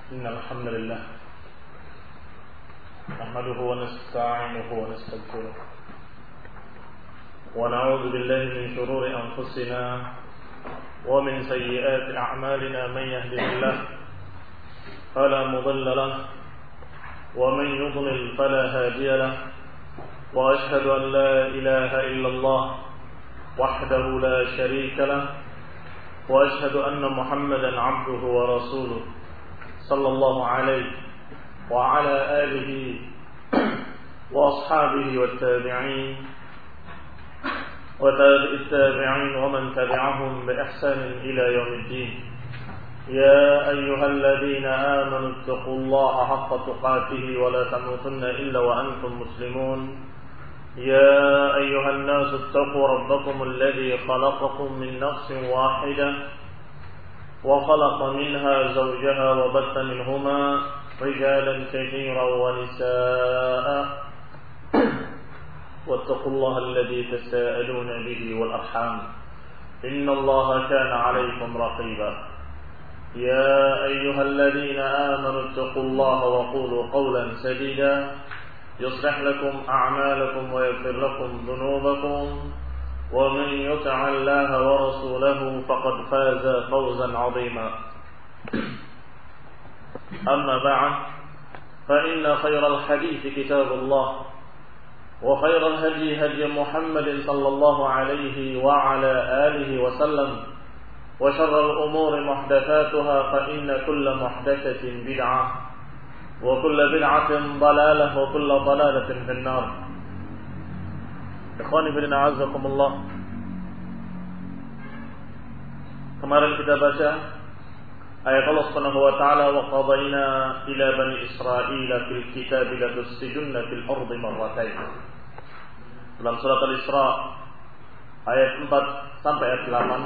إن الحمد لله نحمده ونستعينه ونستغفره ونعوذ بالله من شرور أنفسنا ومن سيئات أعمالنا. من يهده الله فلا مضل له ومن يضلل فلا هادي له وأشهد أن لا إله إلا الله وحده لا شريك له وأشهد أن محمدا عبده ورسوله صلى الله عليه وعلى آله وأصحابه والتابعين وتابع التابعين ومن تبعهم بإحسان إلى يوم الدين. يا أيها الذين آمنوا اتقوا الله حق تقاته ولا تموتن إلا وأنتم مسلمون. يا أيها الناس اتقوا ربكم الذي خلقكم من نفس واحدة وخلق منها زوجها وبث منهما رجالا كثيرا ونساء واتقوا الله الذي تساءلون به والأرحام إن الله كان عليكم رقيبا. يا أيها الذين آمنوا اتقوا الله وقولوا قولا سديدا يصلح لكم أعمالكم ويغفر لكم ذنوبكم ومن يطع الله ورسوله فقد فاز فوزا عظيما. أما بعد فإن خير الحديث كتاب الله وخير الهدي هدي محمد صلى الله عليه وعلى آله وسلم وشر الأمور محدثاتها فإن كل محدثة بدعة وكل بدعة ضلالة وكل ضلالة في النار. Ikhwani fillah a'azzakumullah. Kemarin kita baca ayat Allah Subhanahu wa taala wa qadayna ila bani Israil fil kitab la tusjuduna fil ardi marratayn. Dalam surat Al-Isra ayat 4 sampai ayat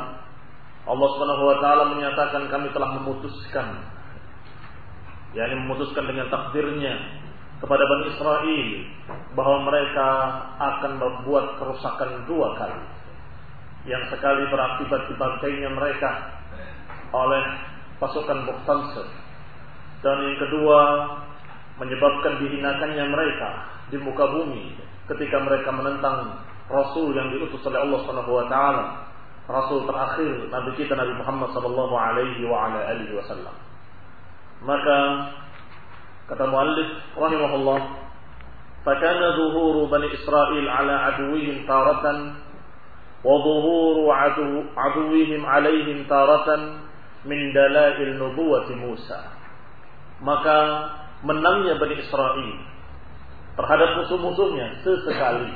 8 Allah Subhanahu wa taala menyatakan kami telah memutuskan, yakni memutuskan dengan takdirnya kepada Bani Israel bahwa mereka akan membuat kerusakan dua kali. Yang sekali berakibat dibantainya mereka oleh pasukan Buktansir, dan yang kedua menyebabkan dihinakannya mereka di muka bumi ketika mereka menentang Rasul yang diutus oleh Allah Subhanahu wa taala, Rasul terakhir Nabi kita Nabi Muhammad sallallahu alaihi wa ala alihi wasallam. Maka kata muallif rahimahullah, fakana zuhuru Bani Israil ala aduwihim taratan wa zuhuru aduwihim alaihim taratan min dalail nubuwati Musa. Maka menangnya Bani Israil terhadap musuh-musuhnya sesekali,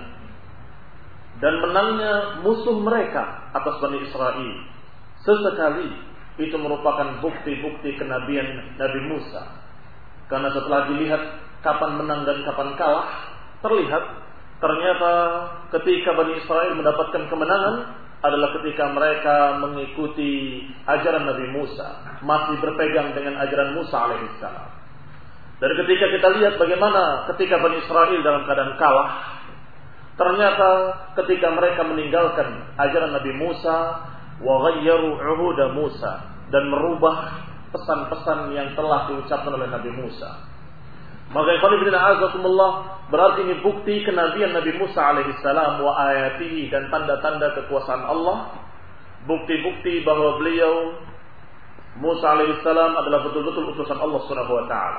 dan menangnya musuh mereka atas Bani Israil sesekali itu merupakan bukti-bukti kenabian Nabi Musa. Karena setelah dilihat kapan menang dan kapan kalah, terlihat ternyata ketika Bani Israil mendapatkan kemenangan adalah ketika mereka mengikuti ajaran Nabi Musa, masih berpegang dengan ajaran Musa alaihissalam. Dan ketika kita lihat bagaimana ketika Bani Israil dalam keadaan kalah, ternyata ketika mereka meninggalkan ajaran Nabi Musa, wa ghayyaru uhuda Musa, dan merubah pesan-pesan yang telah diucapkan oleh Nabi Musa. Maka ikhwan fillah azakumullah, berarti ini bukti kenabian Nabi Musa alaihissalam wa ayatihi, dan tanda-tanda kekuasaan Allah, bukti-bukti bahwa beliau Musa alaihissalam adalah betul-betul utusan Allah Subhanahu wa taala.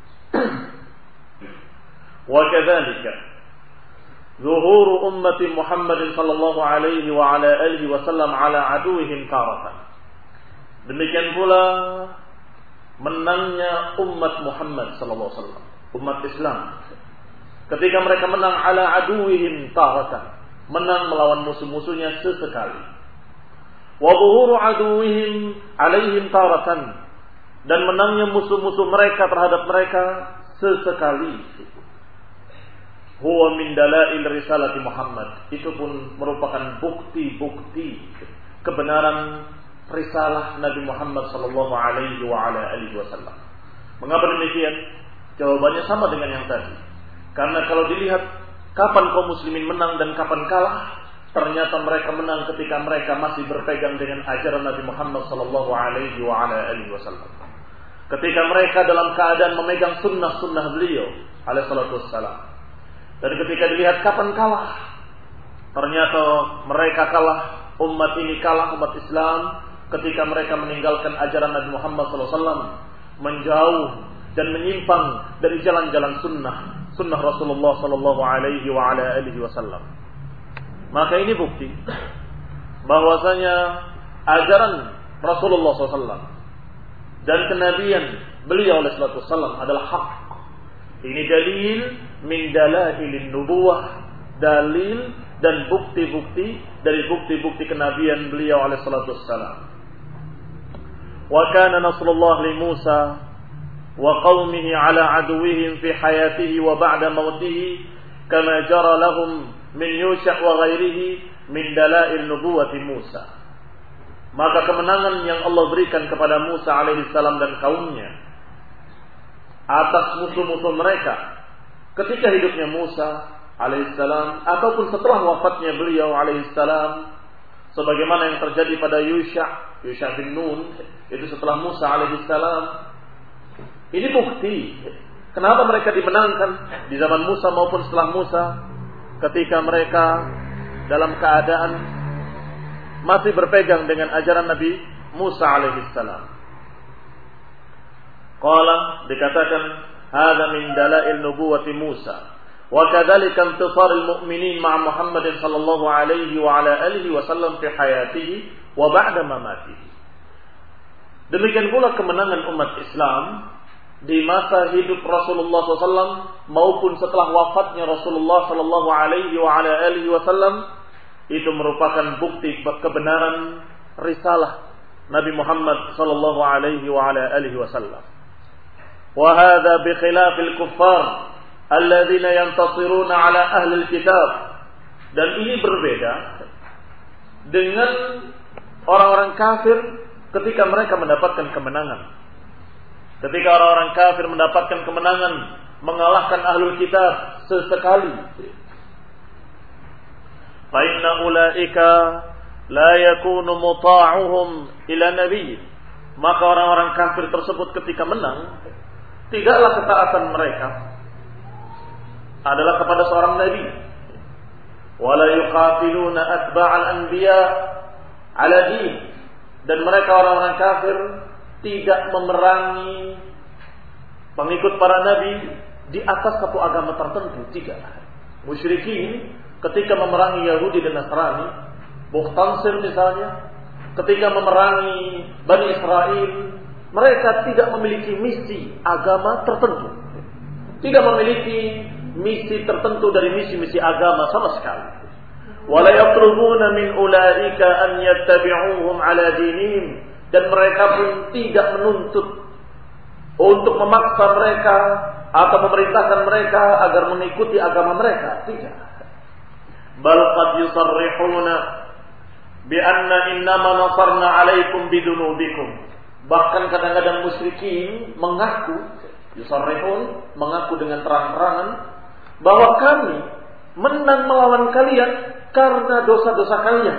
Wa kadzalika zuhuru ummati Muhammadin sallallahu alaihi wa ala alihi wasallam ala aduwwihim taratan. Demikian pula menangnya umat Muhammad sallallahu alaihi wasallam, umat Islam, ketika mereka menang ala aduwwihim taratan, menang melawan musuh-musuhnya sesekali. Wa zuhuru aduwwihim alaihim taratan, dan menangnya musuh-musuh mereka terhadap mereka sesekali. Huwa min dalail risalati Muhammad, itu pun merupakan bukti-bukti kebenaran risalah Nabi Muhammad sallallahu alaihi wa ala alihi wasallam. Mengapa demikian? Jawabannya sama dengan yang tadi. Karena kalau dilihat kapan kaum muslimin menang dan kapan kalah, ternyata mereka menang ketika mereka masih berpegang dengan ajaran Nabi Muhammad sallallahu alaihi wa ala alihi wasallam. ketika mereka dalam keadaan memegang sunnah-sunnah beliau alaihi salatu wassalam. Dan ketika dilihat kapan kalah, ternyata mereka kalah, umat ini kalah, umat Islam, ketika mereka meninggalkan ajaran Nabi Muhammad SAW, menjauh dan menyimpang dari jalan-jalan sunnah Rasulullah SAW. Maka ini bukti bahwasanya ajaran Rasulullah SAW dan kenabian beliau alaihi salatu wassalam adalah hak. Ini dalil min dalailin nubuwah, dalil dan bukti-bukti dari bukti-bukti kenabian beliau alaihi salatu wassalam. Wa kana nasrullah li Musa wa qaumihi ala aduwwihim fi hayatihi wa ba'da mautihi kama jara lahum min Yusha' wa ghairihi min dalail nubuwati Musa. Maka kemenangan yang Allah berikan kepada Musa alaihi salam dan kaumnya atas musuh-musuh mereka ketika hidupnya Musa alaihi salam ataupun setelah wafatnya beliau alaihi salam, sebagaimana yang terjadi pada Yusha' bin Nun, itu setelah Musa alaihi salam. Ini bukti kenapa mereka dimenangkan di zaman Musa maupun setelah Musa, ketika mereka dalam keadaan masih berpegang dengan ajaran Nabi Musa alaihi salam. Qala, dikatakan hadza min dalail nubuwwati Musa wa kadzalika intisarul mu'minin ma'a Muhammadin sallallahu alaihi wa ala alihi wasallam fi hayatihi wa ba'da mamatihi. Demikian pula kemenangan umat Islam di masa hidup Rasulullah SAW maupun setelah wafatnya Rasulullah sallallahu alaihi wa ala alihi wasallam, itu merupakan bukti kebenaran risalah Nabi Muhammad sallallahu alaihi wa ala alihi wasallam. Wa hadza bi khilafil kuffar alladzina yantasiruna ala ahli alkitab. Dan ini berbeda dengan orang-orang kafir ketika mereka mendapatkan kemenangan. Ketika orang-orang kafir mendapatkan kemenangan mengalahkan ahlul kitab sesekali, fa inna ulaika la yakunu muta'uhum ila nabiy. Maka orang-orang kafir tersebut ketika menang, tidaklah ketaatan mereka adalah kepada seorang nabi. Wala yuqatiluna atba'al anbiya ala din. Dan mereka orang-orang kafir tidak memerangi pengikut para nabi di atas satu agama tertentu, tidak. Musyrikin ketika memerangi Yahudi dan Nasrani, Bukhtansir misalnya, ketika memerangi Bani Israel, mereka tidak memiliki misi agama tertentu, tidak memiliki misi tertentu dari misi-misi agama sama sekali. Wala yatlubuna min ulaika an yattabi'uhum ala dinihim. Dan mereka pun tidak menuntut untuk memaksa mereka atau memerintahkan mereka agar mengikuti agama mereka, tidak. Bal qad yusarrihuna bi anna innama nasarna 'alaikum bidunubikum. Bahkan kadang-kadang musyrikin mengaku, yusarrihun, mengaku dengan terang-terangan bahwa kami menang melawan kalian karena dosa-dosa kalian.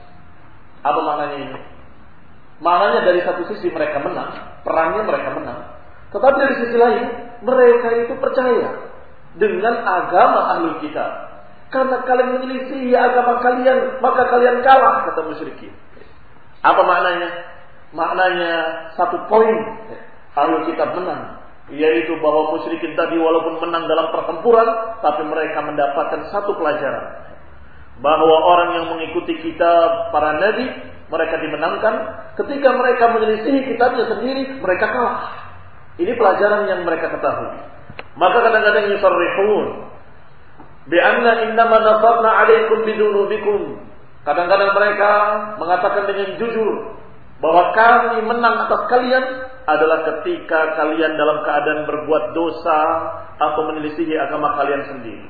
Apa maknanya ini? Maknanya dari satu sisi mereka menang, perangnya mereka menang. Tetapi dari sisi lain, mereka itu percaya dengan agama ahlul kitab. Karena kalian menyelisihi agama kalian, maka kalian kalah, kata musyrikin. Apa maknanya? Maknanya satu poin, ahlul kitab menang, yaitu bahwa musyrikin tadi walaupun menang dalam pertempuran, tapi mereka mendapatkan satu pelajaran, bahwa orang yang mengikuti kitab para nabi, mereka dimenangkan. Ketika mereka menyelisihi kitabnya sendiri, mereka kalah. Ini pelajaran yang mereka ketahui. Maka kadang-kadang yusarrihun bi anna innama nasarna 'alaikum bidunubikum. Kadang-kadang mereka mengatakan dengan jujur bahwa kami menang atas kalian adalah ketika kalian dalam keadaan berbuat dosa atau menyelisihi agama kalian sendiri.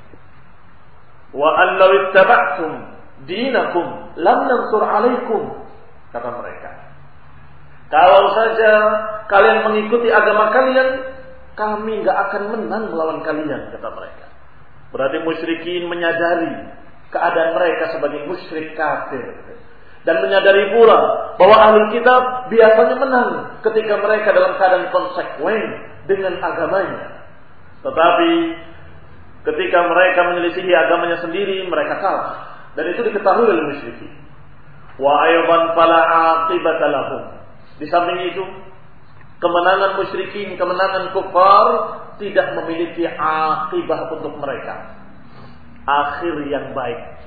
Wa an law ittaba'tum dinakum lam nansur 'alaikum, kata mereka. Kalau saja kalian mengikuti agama kalian, kami enggak akan menang melawan kalian, kata mereka. Berarti musyrikin menyadari keadaan mereka sebagai musyrik kafir. dan menyadari pula bahwa ahli kitab biasanya menang ketika mereka dalam keadaan konsekuen dengan agamanya. Tetapi ketika mereka menyelisihi agamanya sendiri, mereka kalah. Dan itu diketahui oleh musyrikin. Wa aydan fala aqibata lahum. Di samping itu, kemenangan musyrikin, kemenangan kufar tidak memiliki akibah untuk mereka. Akhir yang baik.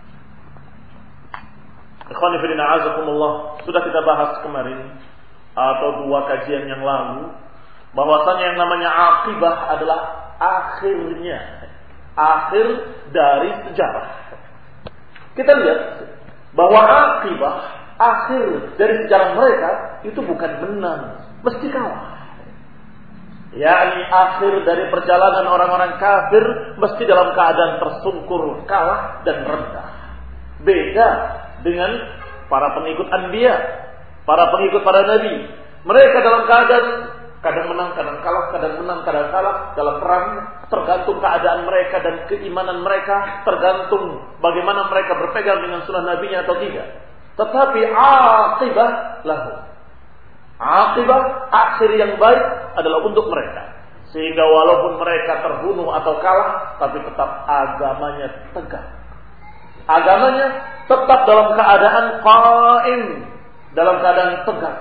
Ikhwani fillah a'azakumullah, sudah kita bahas kemarin atau 2 kajian yang lalu bahwasanya yang namanya akibah adalah akhirnya, akhir dari sejarah. Kita lihat bahwa akibah, akhir dari sejarah mereka itu bukan menang, mesti kalah. yakni akhir dari perjalanan orang-orang kafir mesti dalam keadaan tersungkur, kalah dan rendah. Beda dengan para pengikut anbiya, para pengikut para nabi. Mereka dalam keadaan kadang menang, kadang kalah, kadang menang, kadang kalah dalam perang, tergantung keadaan mereka dan keimanan mereka, tergantung bagaimana mereka berpegang dengan sunnah nabinya atau tidak. Tetapi aqibah lahu, aqibah akhir yang baik adalah untuk mereka, sehingga walaupun mereka terbunuh atau kalah, tapi tetap agamanya tegak. Agamanya tetap dalam keadaan qaim, dalam keadaan tegak.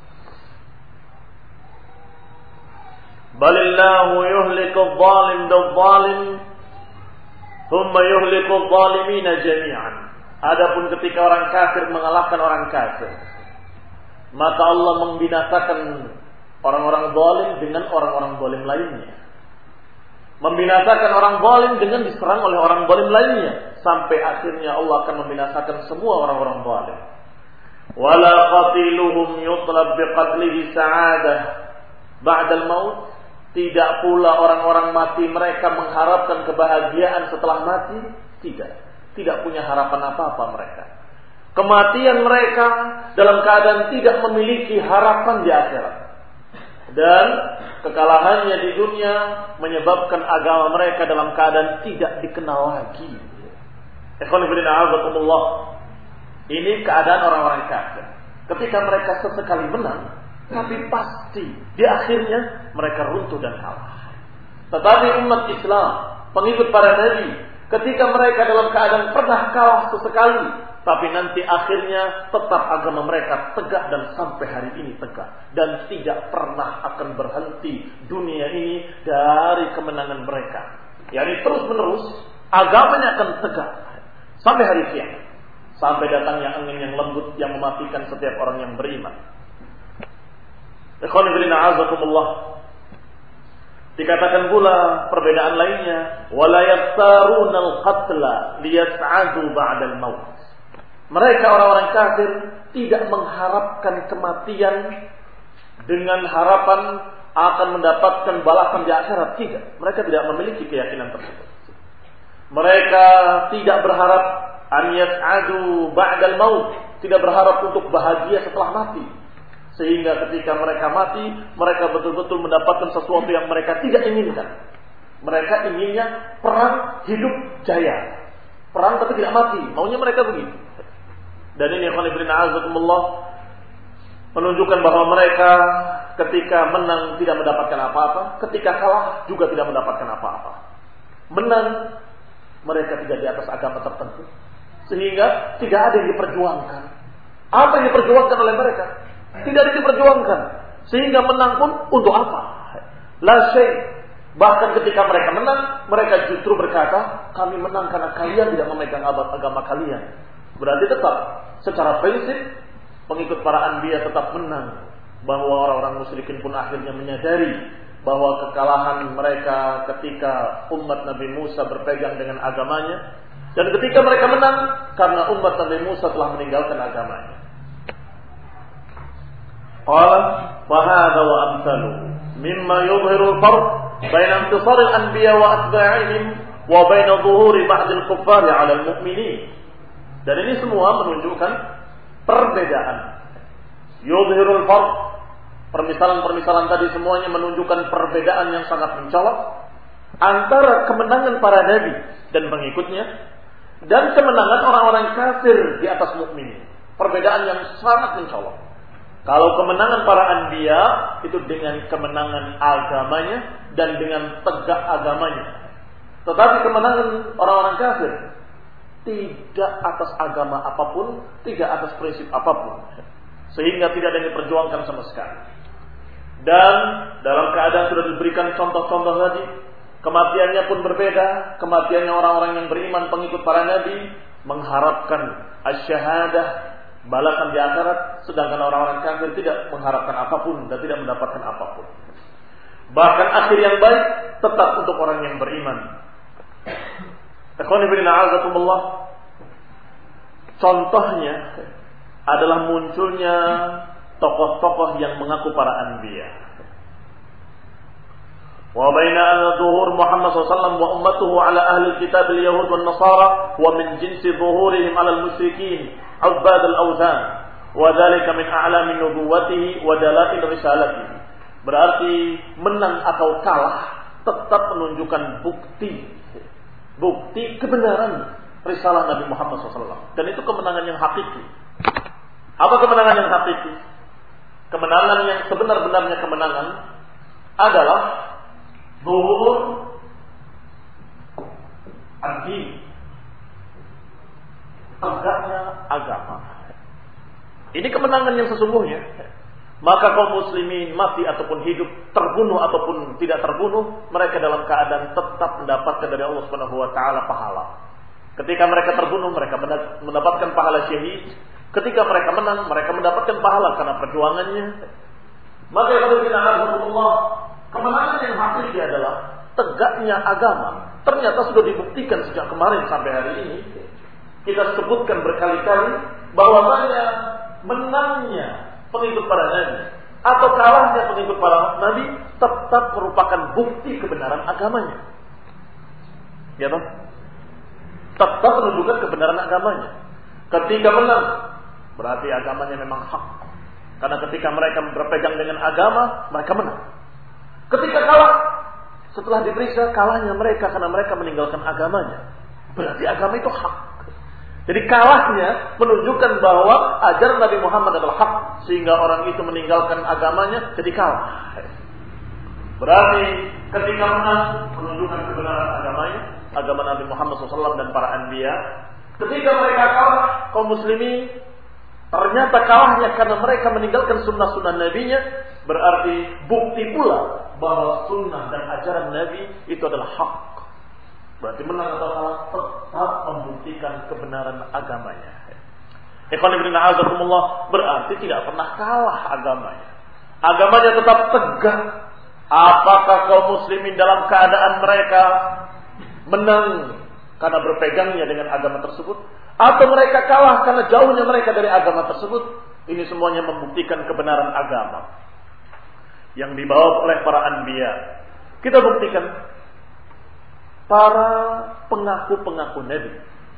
Balillahu yuhliku adh-dhalim bil-dhalim thumma yuhliku adh-dhalimina jami'an. Adapun ketika orang kafir mengalahkan orang kafir, maka Allah membinasakan orang-orang zalim dengan orang-orang zalim lainnya. Membinasakan orang zalim dengan diserang oleh orang zalim lainnya, sampai akhirnya Allah akan membinasakan semua orang-orang zalim. Wala qatiluhum yutlab biqatlihi sa'adah ba'dal maut. Tidak pula orang-orang mati mereka mengharapkan kebahagiaan setelah mati. Tidak punya harapan apa-apa mereka. Kematian mereka dalam keadaan tidak memiliki harapan di akhirat. Dan kekalahannya di dunia menyebabkan agama mereka dalam keadaan tidak dikenal lagi. Ini keadaan orang-orang kafir. Ketika mereka sesekali menang, tapi pasti di akhirnya mereka runtuh dan kalah. Tetapi umat Islam, pengikut para nabi, ketika mereka dalam keadaan pernah kalah sesekali, tapi nanti akhirnya tetap agama mereka tegak dan sampai hari ini tegak. Dan tidak pernah akan berhenti dunia ini dari kemenangan mereka. Yani terus menerus agamanya akan tegak sampai hari kiamat. Sampai datangnya angin yang lembut yang mematikan setiap orang yang beriman. Ikhwan fillah a'azakumullah. Dikatakan pula perbedaan lainnya, wala yaftarunal qatla liyas'adu ba'dal maut. Mereka orang-orang kafir tidak mengharapkan kematian dengan harapan akan mendapatkan balasan di akhirat. Tidak, mereka tidak memiliki keyakinan tersebut. Mereka tidak berharap an yas'adu ba'dal maut, tidak berharap untuk bahagia setelah mati. Sehingga ketika mereka mati, mereka betul-betul mendapatkan sesuatu yang mereka tidak inginkan. Mereka inginnya perang hidup jaya. Perang tapi tidak mati. Maunya mereka begitu. Dan ini azakumullah menunjukkan bahwa mereka ketika menang tidak mendapatkan apa-apa. Ketika kalah juga tidak mendapatkan apa-apa. Menang, mereka tidak di atas agama tertentu. Sehingga tidak ada yang diperjuangkan. Apa yang diperjuangkan oleh mereka? Tidak diperjuangkan. Sehingga menang pun untuk apa? La syai'. Bahkan ketika mereka menang, mereka justru berkata, kami menang karena kalian tidak memegang agama kalian. Berarti tetap secara prinsip pengikut para anbiya tetap menang. Bahwa orang-orang musyrikin pun akhirnya menyadari bahwa kekalahan mereka ketika umat Nabi Musa berpegang dengan agamanya. Dan ketika mereka menang karena umat Nabi Musa telah meninggalkan agamanya. Qala wa hadha wa amsaluhu mimma yudhiru al-farq baina intisar al-anbiya wa atba'ihim wa baina dhuhuri ba'd al-kuffar 'ala al-mu'minin. Dan ini semua menunjukkan perbedaan. Yudhiru al-farq, permisalan-permisalan tadi semuanya menunjukkan perbedaan yang sangat mencolok antara kemenangan para nabi dan pengikutnya dan kemenangan orang-orang kafir di atas mukminin. Perbedaan yang sangat mencolok. Kalau kemenangan para anbiya itu dengan kemenangan agamanya dan dengan tegak agamanya. Tetapi kemenangan orang-orang kafir tidak atas agama apapun, tidak atas prinsip apapun. Sehingga tidak ada yang diperjuangkan sama sekali. Dan dalam keadaan sudah diberikan contoh-contoh tadi, kematiannya pun berbeda. Kematiannya orang-orang yang beriman pengikut para nabi mengharapkan asy-syahadah, balasan di akhirat, sedangkan orang-orang kafir tidak mengharapkan apapun dan tidak mendapatkan apapun. Bahkan akhir yang baik tetap untuk orang yang beriman. Ikhwani fillah a'azakumullah. Contohnya adalah munculnya tokoh-tokoh yang mengaku para anbiya. Wa baina zuhur Muhammad SAW wa ummatuhu ala ahli kitab al-yahud wal nasara wa min jinsi zuhurihim ala al-musyrikin ubad al-awthan wa dhalika min a'lami nubuwwatihi wa dalail risalatihi. Berarti menang atau kalah tetap menunjukkan bukti kebenaran risalah Nabi Muhammad SAW. Dan itu kemenangan yang hakiki. Apa kemenangan yang hakiki? Kemenangan yang sebenar-benarnya kemenangan adalah zuhur ad-din, tegaknya agama. Ini kemenangan yang sesungguhnya. Maka kaum muslimin mati ataupun hidup, terbunuh ataupun tidak terbunuh, mereka dalam keadaan tetap mendapatkan dari Allah Subhanahu wa taala pahala. Ketika mereka terbunuh, mereka mendapatkan pahala syahid. Ketika mereka menang, mereka mendapatkan pahala karena perjuangannya. Maka kalau kita alhamdulillah, kemenangan yang hakiki adalah tegaknya agama. Ternyata sudah dibuktikan sejak kemarin sampai hari ini. Kita sebutkan berkali-kali bahwasanya menangnya pengikut para nabi atau kalahnya pengikut para nabi tetap merupakan bukti kebenaran agamanya. Ya toh? Tetap menunjukkan kebenaran agamanya. Ketika menang berarti agamanya memang hak. Karena ketika mereka berpegang dengan agama, mereka menang. Ketika kalah, setelah diperiksa kalahnya mereka karena mereka meninggalkan agamanya, berarti agama itu hak. Jadi kalahnya menunjukkan bahwa ajaran Nabi Muhammad adalah hak, sehingga orang itu meninggalkan agamanya jadi kalah. Berarti ketika menang menunjukkan kebenaran agamanya, agama Nabi Muhammad SAW dan para anbiya. Ketika mereka kalah, kaum muslimin ternyata kalahnya karena mereka meninggalkan sunnah-sunnah nabinya, berarti bukti pula bahwa sunnah dan ajaran Nabi itu adalah hak. Berarti menang atau kalah tetap membuktikan kebenaran agamanya. Ikhwan fillah a'azakumullah, berarti tidak pernah kalah agamanya. Agamanya tetap tegak. Apakah kaum muslimin dalam keadaan mereka menang karena berpegangnya dengan agama tersebut, atau mereka kalah karena jauhnya mereka dari agama tersebut? Ini semuanya membuktikan kebenaran agama yang dibawa oleh para anbiya. Kita buktikan para pengaku-pengaku nabi.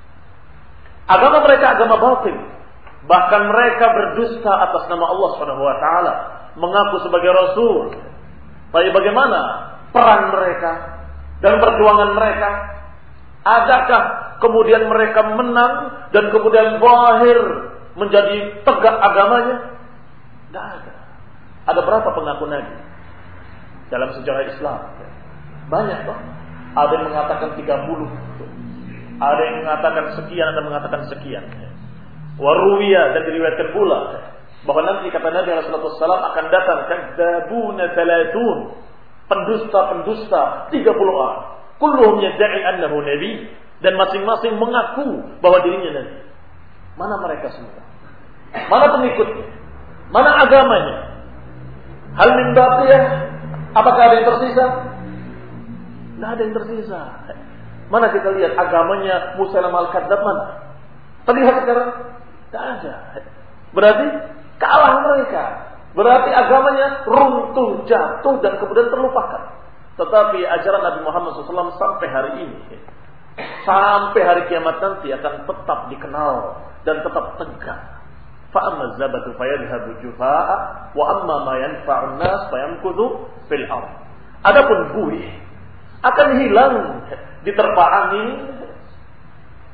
Agama mereka agama batil. Bahkan mereka berdusta atas nama Allah Subhanahu wa taala, mengaku sebagai rasul. Tapi bagaimana perang mereka dan perjuangan mereka? Adakah kemudian mereka menang dan kemudian zahir menjadi tegak agamanya? Tidak ada. Ada berapa pengaku nabi dalam sejarah Islam? Banyak toh. Ada yang mengatakan 30, ada yang mengatakan sekian, ada yang mengatakan sekian. Waruwiyah, dan diriwayatkan pula bahwa nanti kata Nabi sallallahu alaihi wasallam akan datang kadzabuna 30, pendusta 30 orang. Kulluhum yad'i annahu nabi, dan masing-masing mengaku bahwa dirinya nabi. Mana mereka semua? Mana pengikutnya? Mana agamanya? Hal min baqiyah? Apakah ada yang tersisa? Tidak ada yang tersisa. Mana kita lihat agamanya Musailamah al-Kadzdzab mana? Terlihat sekarang? Tidak ada. Berarti kalah mereka. Berarti agamanya runtuh, jatuh dan kemudian terlupakan. Tetapi ajaran Nabi Muhammad SAW sampai hari ini, sampai hari kiamat nanti akan tetap dikenal dan tetap tegak. Fa'amma zabatu fayadhabu jufa'a wa amma ma yanfa'un nas fayamkuthu fil ardh. Adapun buih akan hilang diterpa angin,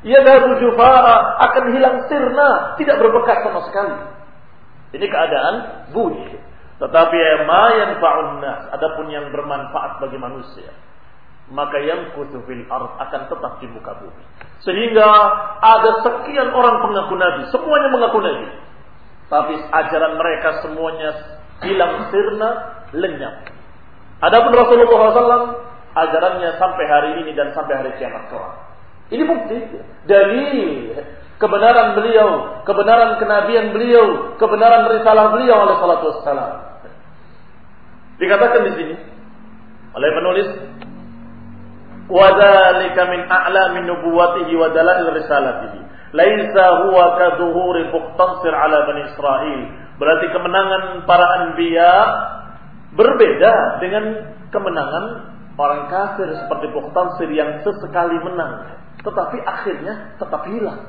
Yadhabu jufa'a, akan hilang sirna, tidak berbekas sama sekali. Ini keadaan bunyi. Tetapi ma yanfa'un nas, adapun yang bermanfaat bagi manusia, maka yang kutufil ard, akan tetap di muka bumi. Sehingga ada sekian orang pengaku nabi, semuanya mengaku nabi, tapi ajaran mereka semuanya hilang sirna, lenyap. Adapun Rasulullah SAW, ajarannya sampai hari ini dan sampai hari kiamat kelak. Ini bukti dari kebenaran beliau, kebenaran kenabian beliau, kebenaran risalah beliau alaihi salatu wassalam. Dikatakan di sini oleh penulis, wa dzalika min a'lamin nubuwwatihi wa dalail risalatihi. Laisa huwa ka dhuhuri Bukhtansir ala Bani Israil. Berarti kemenangan para anbiya berbeda dengan kemenangan orang kafir seperti Bukhtansir yang sesekali menang, tetapi akhirnya tetap hilang.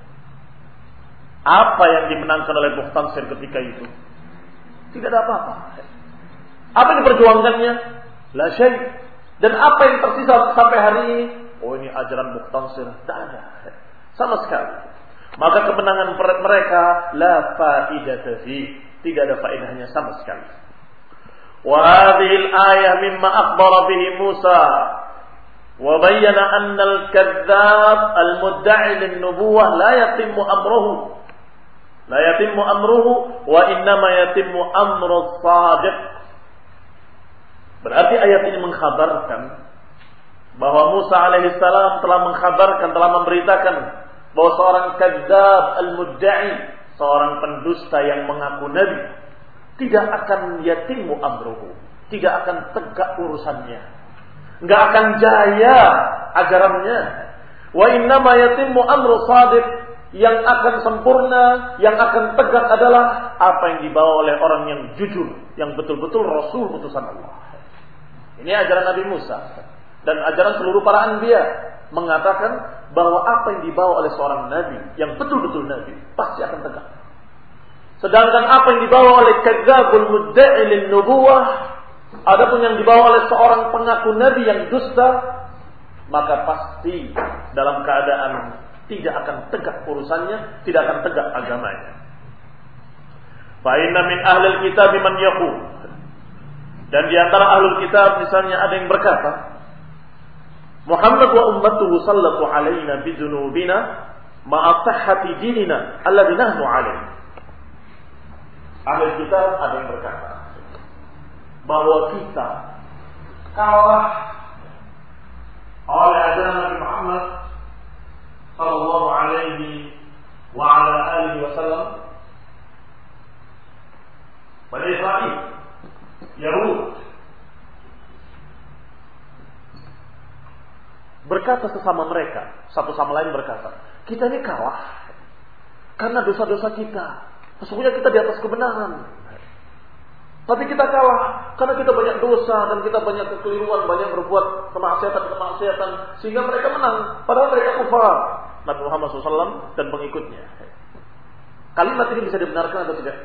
Apa yang dimenangkan oleh Bukhtansir ketika itu? Tidak ada apa-apa. Apa yang diperjuangkannya? La syai'. Dan apa yang tersisa sampai hari ini? Oh, ini ajaran Bukhtansir. Tidak ada sama sekali. Maka kemenangan mereka la faidata fi, tidak ada faedahnya sama sekali. Wa hadhihi al-ayah mimma akhbara bihi Musa wa bayyana anna al-kadzdzab al-mudda'i lin-nubuwwah la yatimmu amruhu wa innama yatimmu amru as-sadiq. Berarti ayat ini mengkhabarkan bahwa Musa alaihissalam telah mengkhabarkan, telah memberitakan bahwa seorang kadzdzab al-mudda'i, seorang pendusta yang mengaku nabi, tidak akan yatimmu amruhu, tidak akan tegak urusannya, enggak akan jaya ajarannya. Wa innama yatimmu amru shadiq, yang akan sempurna, yang akan tegak adalah apa yang dibawa oleh orang yang jujur, yang betul-betul rasul utusan Allah. Ini ajaran Nabi Musa dan ajaran seluruh para anbiya, mengatakan bahwa apa yang dibawa oleh seorang nabi, yang betul-betul nabi, pasti akan tegak. Sedangkan apa yang dibawa oleh kadzdzabul mudda'i lin-nubuwah, adapun yang dibawa oleh seorang pengaku nabi yang dusta, maka pasti dalam keadaan tidak akan tegak urusannya, tidak akan tegak agamanya. Fa inna min ahlil kitab man yaqul, dan di antara ahlul kitab misalnya ada yang berkata, Muhammad wa ummatuhu sallatu alaina bidunubina ma'a sahhati dinina alladhi nahnu alaih. Ahlul kitab ada yang berkata bahwa kita kalah oleh ajaran Nabi Muhammad sallallahu alaihi wa ala alihi wasallam, Bani Israil, Yahud, berkata sesama mereka, satu sama lain berkata, kita ini kalah karena dosa-dosa kita. Sesungguhnya kita di atas kebenaran, tapi kita kalah karena kita banyak dosa dan kita banyak kekeliruan, banyak berbuat kemaksiatan, sehingga mereka menang, padahal mereka kufar. Nabi Muhammad SAW dan pengikutnya. Kalimat ini bisa dibenarkan atau tidak?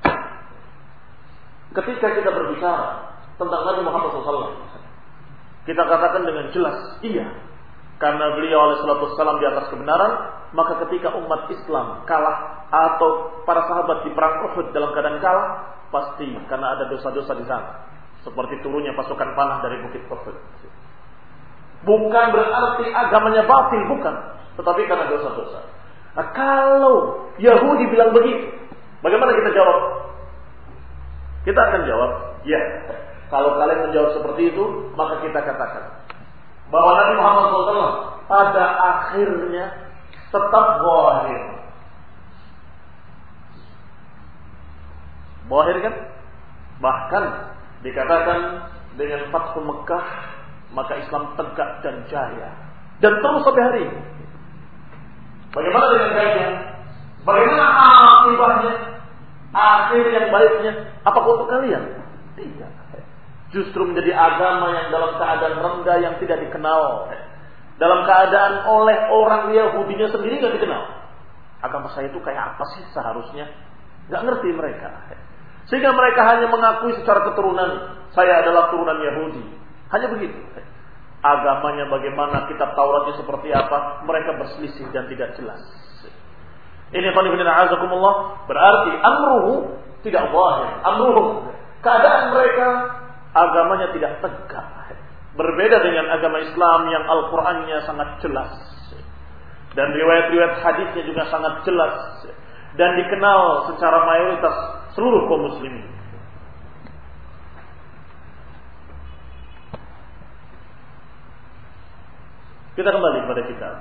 Ketika kita berbicara tentang Nabi Muhammad SAW, kita katakan dengan jelas, iya, karena beliau alaihissalam di atas kebenaran. Maka ketika umat Islam kalah atau para sahabat di perang Uhud dalam keadaan kalah, pasti karena ada dosa-dosa di sana, seperti turunnya pasukan panah dari bukit Uhud. Bukan berarti agamanya batil, bukan, tetapi karena dosa-dosa. Nah, kalau Yahudi bilang begitu, bagaimana kita jawab? Kita akan jawab, ya. Kalau kalian menjawab seperti itu, maka kita katakan bahwa Nabi Muhammad SAW pada akhirnya tetap zahir. Zahir kan? Bahkan dikatakan dengan Fathu Mekah, maka Islam tegak dan jaya. Dan terus sampai hari ini. Bagaimana dengan baiknya? Bagaimana akibatnya? Akhir yang baiknya? Apakah untuk kalian? Tidak. Justru menjadi agama yang dalam keadaan rendah, yang tidak dikenal, dalam keadaan oleh orang Yahudinya sendiri gak dikenal. Agama saya itu kayak apa sih seharusnya? Gak ngerti mereka. Sehingga mereka hanya mengakui secara keturunan, saya adalah turunan Yahudi. Hanya begitu. agamanya bagaimana, kitab Tauratnya seperti apa, mereka berselisih dan tidak jelas. Ini azakumullah, berarti amruhu tidak zahir, amruhum, keadaan mereka agamanya tidak tegak. Berbeda dengan agama Islam yang Al-Qur'annya sangat jelas dan riwayat-riwayat hadisnya juga sangat jelas dan dikenal secara mayoritas seluruh kaum muslimin. Kita kembali kepada kitab.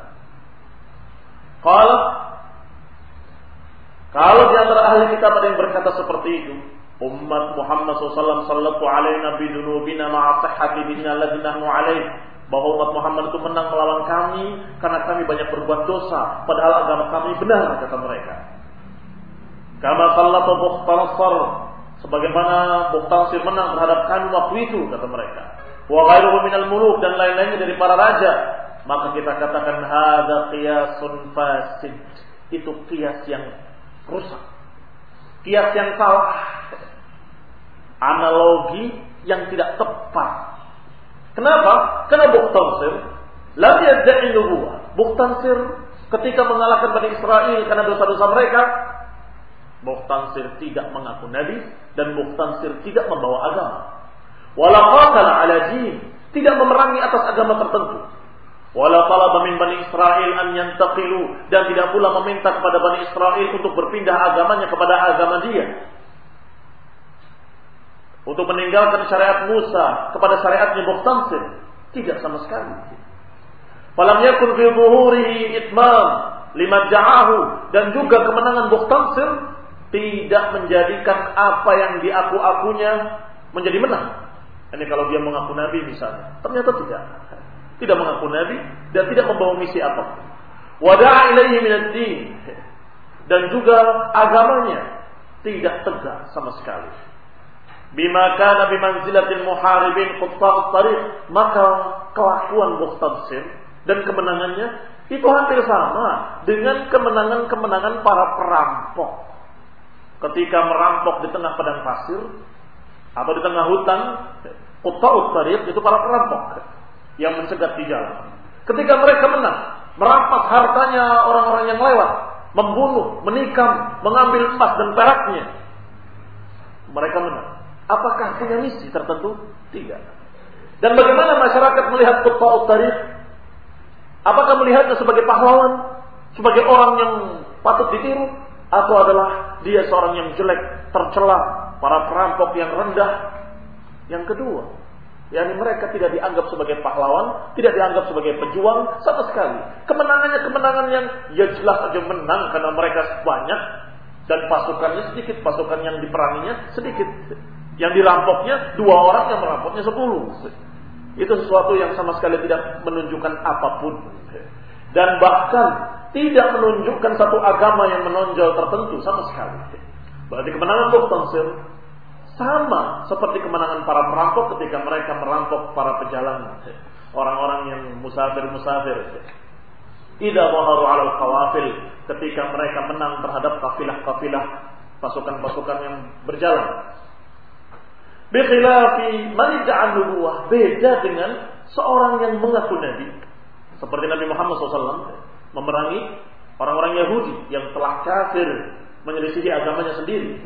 Kalau di antara ahli kitab ada yang berkata seperti itu, umat Muhammad SAW sallatu alaina bidunubina ma'a sihhati dinna alladhi nahnu alaih, bahwa umat Muhammad itu menang melawan kami karena kami banyak berbuat dosa, padahal agama kami benar, kata mereka. Kama sallatu Bukhtansar, sebagaimana Bukhtansar menang terhadap kami waktu itu, kata mereka. Wa ghairuhu minal muluk, dan lain-lainnya dari para raja. Maka kita katakan hadza qiyasun fasid, itu qiyas yang rusak, qiyas yang salah, analogi yang tidak tepat. Kenapa? Karena Bukhtansar lam yad'i nubuwah. Bukhtansar ketika mengalahkan Bani Israel karena dosa-dosa mereka, Bukhtansar tidak mengaku nabi dan Bukhtansar tidak membawa agama. Wala qatala ala din, tidak memerangi atas agama tertentu. Wala talaba min Bani Israel an yantaqilu, dan tidak pula meminta kepada Bani Israel untuk berpindah agamanya kepada agama dia, untuk meninggalkan syariat Musa kepada syariatnya Bukhtansar. Tidak sama sekali. Falam yakun fi dhuhurihi itmam lima ja'ahu, dan juga kemenangan Bukhtansar tidak menjadikan apa yang diaku-akunya menjadi menang. Ini kalau dia mengaku nabi misalnya, ternyata tidak mengaku nabi dan tidak membawa misi apapun. Wada'a ilaihi minad-din, dan juga agamanya tidak tegak sama sekali. Bima kana bimanzilatil muharibin qutta'ut tariq, maka kelakuan Bukhtansar dan kemenangannya itu hampir sama dengan kemenangan-kemenangan para perampok. Ketika merampok di tengah padang pasir atau di tengah hutan, qutta'ut tariq itu para perampok yang mencegat di jalan. Ketika mereka menang, merampas hartanya orang-orang yang lewat, membunuh, menikam, mengambil emas dan peraknya, mereka menang. Apakah punya misi tertentu? Tidak. Dan bagaimana masyarakat melihat qutta'ut tariq? Apakah melihatnya sebagai pahlawan, sebagai orang yang patut ditiru, atau adalah dia seorang yang jelek, tercela, para perampok yang rendah? Yang kedua, yakni mereka tidak dianggap sebagai pahlawan, tidak dianggap sebagai pejuang sama sekali. Kemenangannya kemenangan yang ya jelas saja menang karena mereka banyak dan pasukannya sedikit, pasukan yang diperanginya sedikit. Yang dirampoknya 2 orang, yang merampoknya 10. Itu sesuatu yang sama sekali tidak menunjukkan apapun, dan bahkan tidak menunjukkan satu agama yang menonjol tertentu sama sekali. Berarti kemenangan Bukhtansar sama seperti kemenangan para perampok ketika mereka merampok para pejalan, orang-orang yang musafir. Idza zaharu 'ala al-qawafil, ketika mereka menang terhadap kafilah-kafilah, pasukan-pasukan yang berjalan. Bi khilafi man idda'a nubuwah, beda dengan seorang yang mengaku nabi, seperti Nabi Muhammad SAW memerangi orang-orang Yahudi yang telah kafir, menyelisihi agamanya sendiri.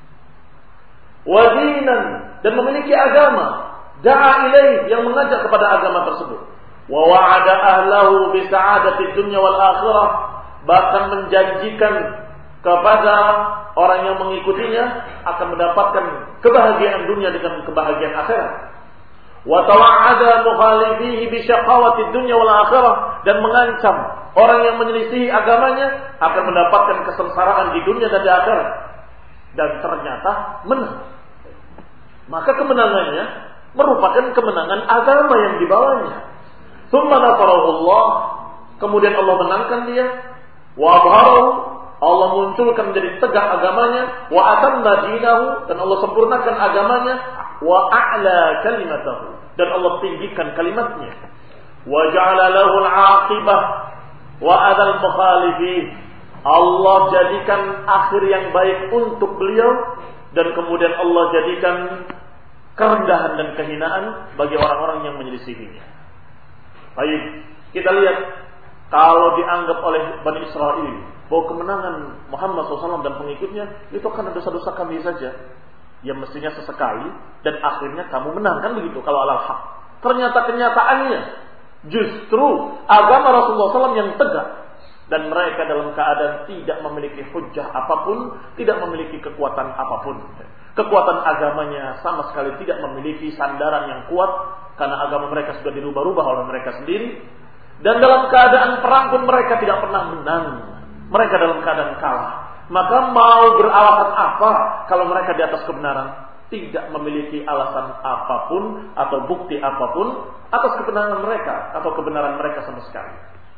Wadinan, dan memiliki agama, da'a ilaih, yang mengajak kepada agama tersebut. Wa wa'ada ahlahu bi sa'adati dunya wal akhirah, bahkan menjanjikan kepada orang yang mengikutinya akan mendapatkan kebahagiaan dunia dengan kebahagiaan akhirat. Wa tawa'ada mukhalifihi bi syaqawati dunya wal akhirah, dan mengancam orang yang menyelisihi agamanya akan mendapatkan kesengsaraan di dunia dan di akhirat. Dan ternyata menang. Maka kemenangannya merupakan kemenangan agama yang dibawanya. Tsumma nasarahu Allah, kemudian Allah menangkan dia. Wa abharahu, Allah munculkan menjadi tegak agamanya. Wa atamma dinahu, dan Allah sempurnakan agamanya. Wa a'la kalimatahu, dan Allah tinggikan kalimatnya. Wa ja'ala lahu al-'aqibah wa adal mukhalifin, Allah jadikan akhir yang baik untuk beliau, dan kemudian Allah jadikan kerendahan dan kehinaan bagi orang-orang yang menyelisihinya. Baik, kita lihat kalau dianggap oleh Bani Israel bahwa kemenangan Muhammad SAW dan pengikutnya itu kan dosa-dosa kami saja, yang mestinya sesekali dan akhirnya kamu menang, kan begitu kalau alal haq. Ternyata kenyataannya justru agama Rasulullah SAW yang tegak, dan mereka dalam keadaan tidak memiliki hujjah apapun, tidak memiliki kekuatan apapun. Kekuatan agamanya sama sekali tidak memiliki sandaran yang kuat, karena agama mereka sudah dirubah-rubah oleh mereka sendiri. Dan dalam keadaan perang pun mereka tidak pernah menang. Mereka dalam keadaan kalah. Maka mau beralasan apa kalau mereka di atas kebenaran? Tidak memiliki alasan apapun atau bukti apapun atas kebenaran mereka atau kebenaran mereka sama sekali.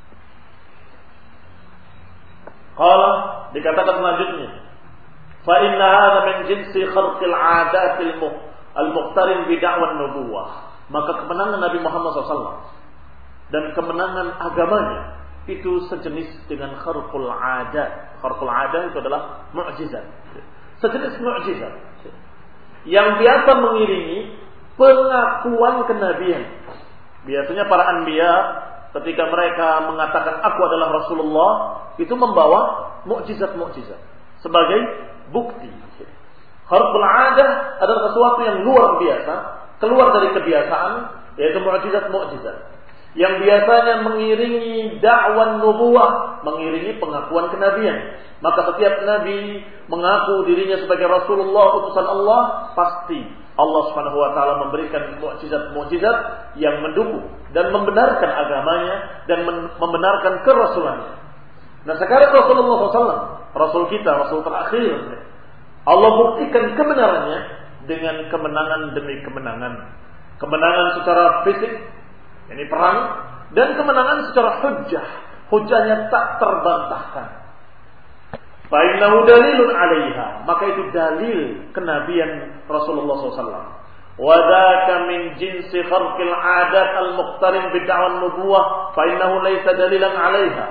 Qala, dikatakan selanjutnya, fa inna hadza min jinsi kharqil 'adatil al-muqtarin bi da'wan nubuwah. Maka kemenangan Nabi Muhammad SAW dan kemenangan agamanya itu sejenis dengan kharqul 'adat. Kharqul 'adat itu adalah mukjizat. Sejenis mukjizat yang biasa mengiringi pengakuan kenabian. Biasanya para anbiya ketika mereka mengatakan aku adalah Rasulullah, itu membawa mukjizat-mukjizat sebagai bukti. Kharqul 'adah adalah sesuatu yang luar biasa, keluar dari kebiasaan, yaitu mukjizat-mukjizat yang biasanya mengiringi dakwah nubuwah, mengiringi pengakuan kenabian. Maka setiap nabi mengaku dirinya sebagai Rasulullah, utusan Allah, pasti Allah Subhanahu wa taala memberikan mukjizat-mukjizat yang mendukung dan membenarkan agamanya dan membenarkan kerasulannya. Nah, sekarang Rasulullah SAW, Rasul kita, Rasul terakhir, Allah buktikan kebenarannya dengan kemenangan demi kemenangan. Kemenangan secara fisik, ini perang, dan kemenangan secara hujjah. Hujjahnya tak terbantahkan. Fa innahu dalilun 'alaiha, maka itu dalil kenabian Rasulullah SAW. Wa dzaka min jinsi kharqil 'adat al-muqtarin bi da'wan nubuwah, fa innahu laysa dalilan 'alaiha.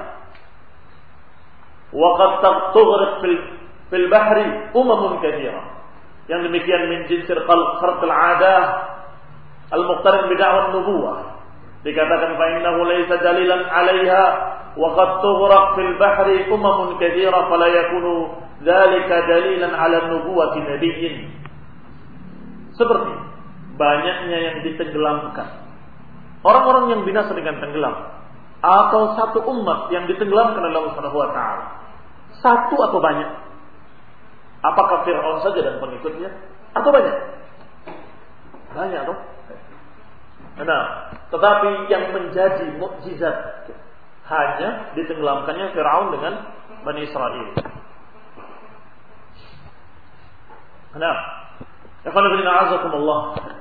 Wa qad tughraq fil bahri umamun katsira. Yang demikian min jinsi kharqil 'adah al-muqtarin bi da'wan nubuwah, dikatakan fa innahu laysa dalilan 'alaiha wa qad tughraq fil bahri umamun katsira fala yakunu dzalika dalilan 'ala nubuwwati nabiyyin. Seperti banyaknya yang ditenggelamkan, orang-orang yang binasa dengan tenggelam, atau satu umat yang ditenggelamkan oleh Allah Subhanahu wa taala. Satu atau banyak? Apakah Fir'aun saja dan pengikutnya atau banyak? Banyak toh? Nah, tetapi yang menjadi mukjizat hanya ditenggelamkannya Fir'aun dengan Bani Israel. Nah, ikhwan fillah azakumullah.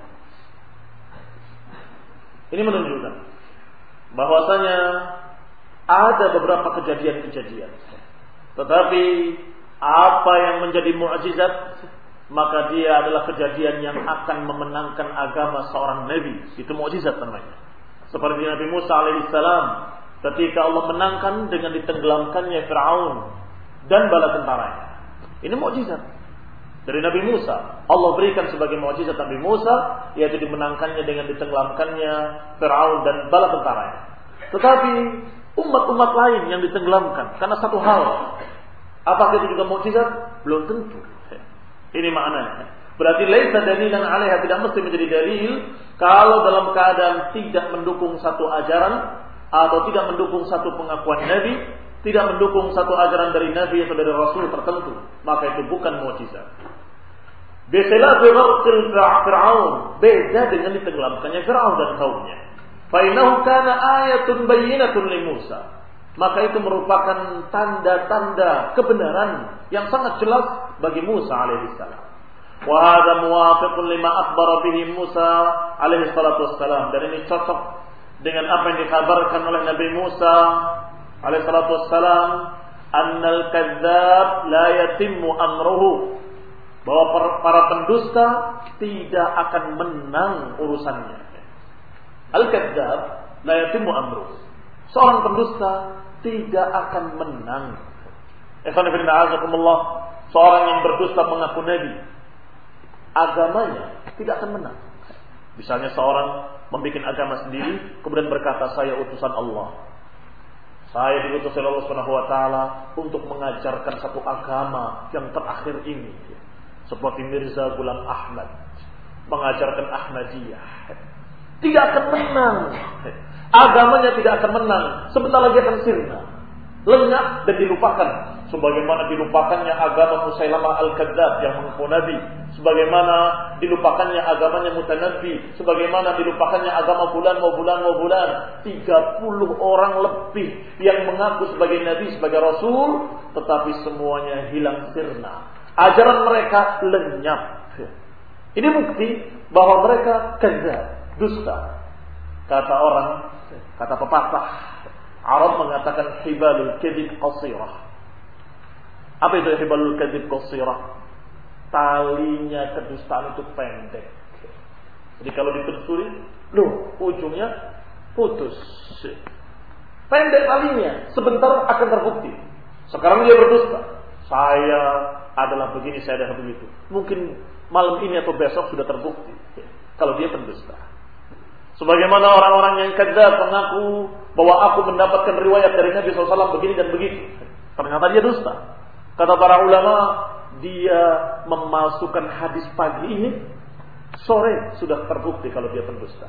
Ini menunjukkan bahwasanya ada beberapa kejadian-kejadian. Tetapi apa yang menjadi mukjizat, maka dia adalah kejadian yang akan memenangkan agama seorang nabi. Itu mukjizat namanya. Seperti Nabi Musa alaihissalam ketika Allah menangkan dengan ditenggelamkannya Fir'aun dan bala tentaranya. Ini mukjizat dari Nabi Musa. Allah berikan sebagai mukjizat Nabi Musa, yaitu dimenangkannya dengan ditenggelamkannya Fir'aun dan bala tentaranya. Tetapi umat-umat lain yang ditenggelamkan karena satu hal, apakah itu juga mukjizat? Belum tentu. Ini maknanya. Berarti laisa dalilan 'alaiha, tidak mesti menjadi dalil kalau dalam keadaan tidak mendukung satu ajaran atau tidak mendukung satu pengakuan nabi, tidak mendukung satu ajaran dari nabi atau dari rasul tertentu, maka itu bukan mukjizat. Bikhilaf gharqil Fir'aun, beda dengan ditenggelamkannya Fir'aun dan kaumnya. Fa innahu kana ayatun bayyinatun li Musa. Maka itu merupakan tanda-tanda kebenaran yang sangat jelas bagi Musa alaihissalam. Wa hadza muwafiqun lima akhbara bihi Musa alaihi salatu wassalam. Dan ini cocok dengan apa yang dikabarkan oleh Nabi Musa alaihi salatu wassalam, annal kadzdzab la yatimmu amruhu, bahwa para pendusta tidak akan menang urusannya. Al-kadzdzab la yatimmu amruhu, seorang pendusta tidak akan menang. Seorang yang berdusta mengaku nabi, agamanya tidak akan menang. Misalnya seorang membuat agama sendiri, kemudian berkata, saya utusan Allah. Saya diutus oleh Allah Subhanahu wa taala untuk mengajarkan satu agama yang terakhir ini. Seperti Mirza Ghulam Ahmad mengajarkan Ahmadiyah. Tidak akan menang. Agamanya tidak akan menang. Sebentar lagi akan sirna, lenyap dan dilupakan. Sebagaimana dilupakannya agama Musailamah Al-Kadzdzab yang mengaku nabi, sebagaimana dilupakannya agamanya Mutanabbi, sebagaimana dilupakannya agama bulan 30 orang lebih yang mengaku sebagai nabi, sebagai rasul, tetapi semuanya hilang sirna. Ajaran mereka lenyap. Ini bukti bahwa mereka kadzdzab, dusta. Kata pepatah Arab mengatakan hibalul kadzib qasirah. Apa itu hibalul kadzib qasirah? Talinya kedustaan itu pendek. Jadi kalau ditelusuri, ujungnya putus. Pendek talinya, sebentar akan terbukti. Sekarang dia berdusta. Saya adalah begini, saya adalah begitu. Mungkin malam ini atau besok sudah terbukti kalau dia pendusta. Sebagaimana orang-orang yang kadzdzab mengaku bahwa aku mendapatkan riwayat dari Nabi SAW begini dan begitu. Ternyata dia dusta. Kata para ulama, dia memalsukan hadis pagi ini, sore sudah terbukti kalau dia pendusta.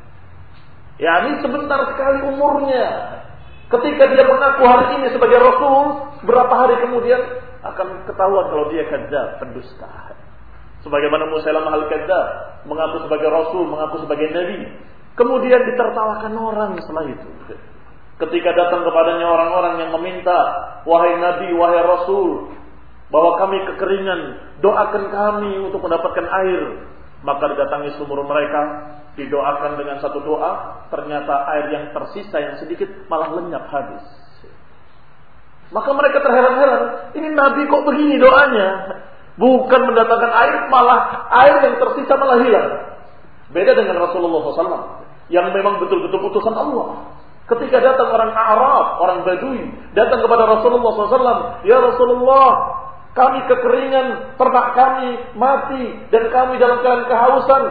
Ya, ini sebentar sekali umurnya. Ketika dia mengaku hari ini sebagai Rasul, berapa hari kemudian akan ketahuan kalau dia kadzdzab, pendusta. Sebagaimana Musailamah Al-Kadzdzab mengaku sebagai Rasul, mengaku sebagai Nabi, kemudian ditertawakan orang setelah itu. Ketika datang kepadanya orang-orang yang meminta, wahai Nabi, wahai Rasul, bahwa kami kekeringan, doakan kami untuk mendapatkan air. Maka didatangi sumur mereka, didoakan dengan satu doa, ternyata air yang tersisa yang sedikit malah lenyap habis. Maka mereka terheran-heran, ini Nabi kok begini doanya? Bukan mendatangkan air, malah air yang tersisa malah hilang. Beda dengan Rasulullah SAW, yang memang betul-betul utusan Allah. Ketika datang orang Arab, orang Badui, datang kepada Rasulullah SAW, ya Rasulullah, kami kekeringan, ternak kami mati, dan kami dalam keadaan kehausan.